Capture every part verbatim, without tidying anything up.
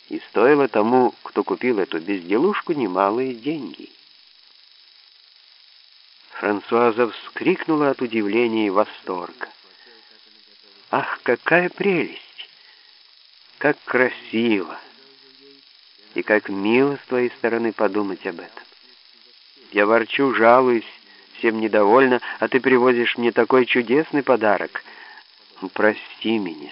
И стоило тому, кто купил эту безделушку, немалые деньги. Франсуаза вскрикнула от удивления и восторга. «Ах, какая прелесть! Как красиво! И как мило с твоей стороны подумать об этом! Я ворчу, жалуюсь, всем недовольна, а ты привозишь мне такой чудесный подарок. Прости меня».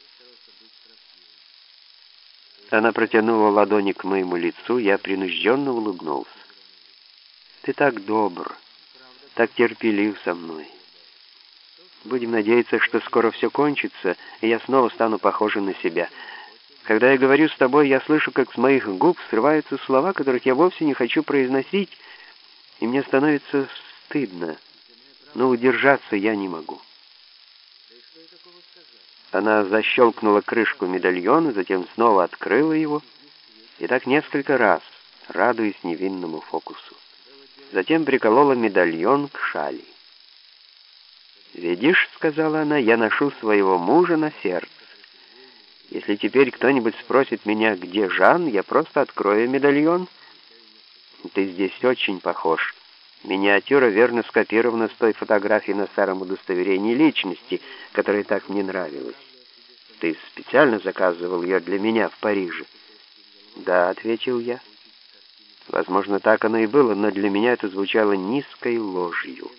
Она протянула ладони к моему лицу, я принужденно улыбнулся. «Ты так добр, так терпелив со мной. Будем надеяться, что скоро все кончится, и я снова стану похожа на себя. Когда я говорю с тобой, я слышу, как с моих губ срываются слова, которых я вовсе не хочу произносить, и мне становится стыдно, но удержаться я не могу». Она защелкнула крышку медальона, затем снова открыла его, и так несколько раз, радуясь невинному фокусу. Затем приколола медальон к шали. «Видишь, — сказала она, — я ношу своего мужа на сердце. Если теперь кто-нибудь спросит меня, где Жан, я просто открою медальон. Ты здесь очень похож. Миниатюра верно скопирована с той фотографии на старом удостоверении личности, которая так мне нравилась. Ты специально заказывал ее для меня в Париже?» «Да», — ответил я. Возможно, так оно и было, но для меня это звучало низкой ложью.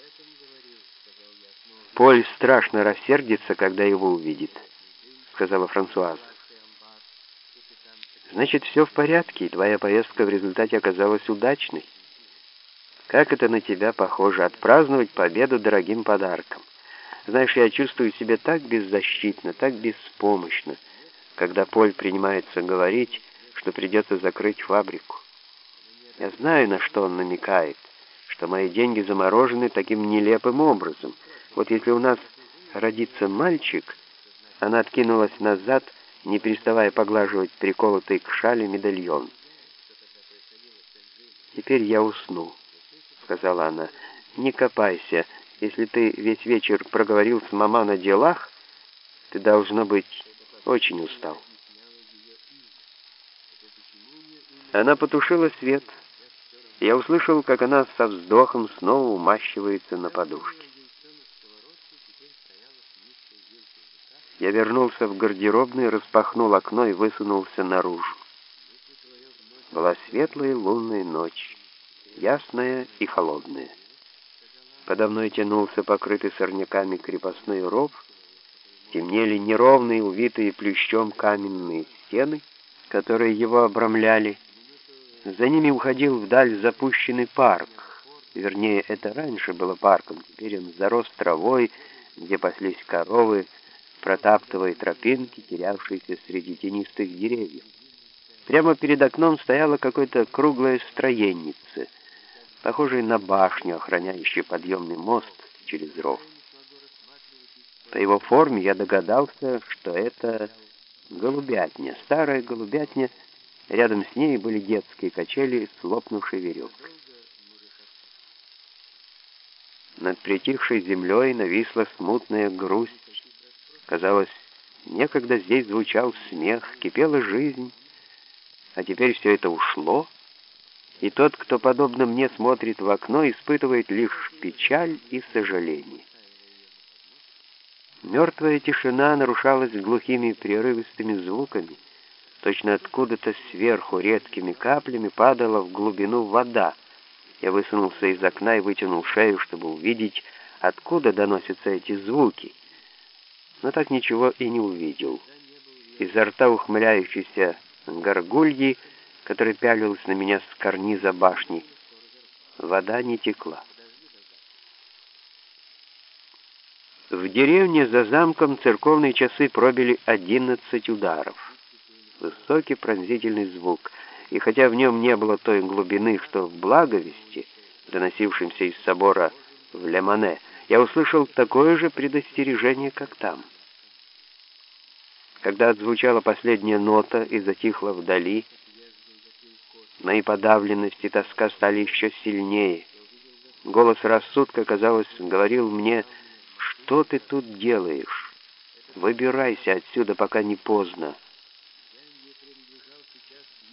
«Поль страшно рассердится, когда его увидит», — сказала Франсуаза. «Значит, все в порядке, и твоя поездка в результате оказалась удачной. Как это на тебя похоже, отпраздновать победу дорогим подарком. Знаешь, я чувствую себя так беззащитно, так беспомощно, когда Поль принимается говорить, что придется закрыть фабрику. Я знаю, на что он намекает, что мои деньги заморожены таким нелепым образом. Вот если у нас родится мальчик...» Она откинулась назад, не переставая поглаживать приколотый к шали медальон. «Теперь я усну», — сказала она. «Не копайся. Если ты весь вечер проговорил с мама на делах, ты, должно быть, очень устал». Она потушила свет. Я услышал, как она со вздохом снова умащивается на подушке. Я вернулся в гардеробную, распахнул окно и высунулся наружу. Была светлая лунная ночь, ясная и холодная. Подо мной тянулся покрытый сорняками крепостной ров, темнели неровные, увитые плющом каменные стены, которые его обрамляли. За ними уходил вдаль запущенный парк. Вернее, это раньше было парком, теперь он зарос травой, где паслись коровы, протаптывая тропинки, терявшиеся среди тенистых деревьев. Прямо перед окном стояло какое-то круглое строеннице, похожее на башню, охраняющую подъемный мост через ров. По его форме я догадался, что это голубятня, старая голубятня. Рядом с ней были детские качели с лопнувшей веревкой. Над притихшей землей нависла смутная грусть. Казалось, некогда здесь звучал смех, кипела жизнь, а теперь все это ушло, и тот, кто подобно мне смотрит в окно, испытывает лишь печаль и сожаление. Мертвая тишина нарушалась глухими прерывистыми звуками. Точно откуда-то сверху редкими каплями падала в глубину вода. Я высунулся из окна и вытянул шею, чтобы увидеть, откуда доносятся эти звуки. Но так ничего и не увидел. Изо рта ухмыляющейся горгульи, которая пялилась на меня с карниза башни, вода не текла. В деревне за замком церковные часы пробили одиннадцать ударов. Высокий пронзительный звук, и хотя в нем не было той глубины, что в благовести, доносившемся из собора в Ле-Мане, я услышал такое же предостережение, как там. Когда отзвучала последняя нота и затихла вдали, мои подавленность и тоска стали еще сильнее. Голос рассудка, казалось, говорил мне: «Что ты тут делаешь? Выбирайся отсюда, пока не поздно». сейчас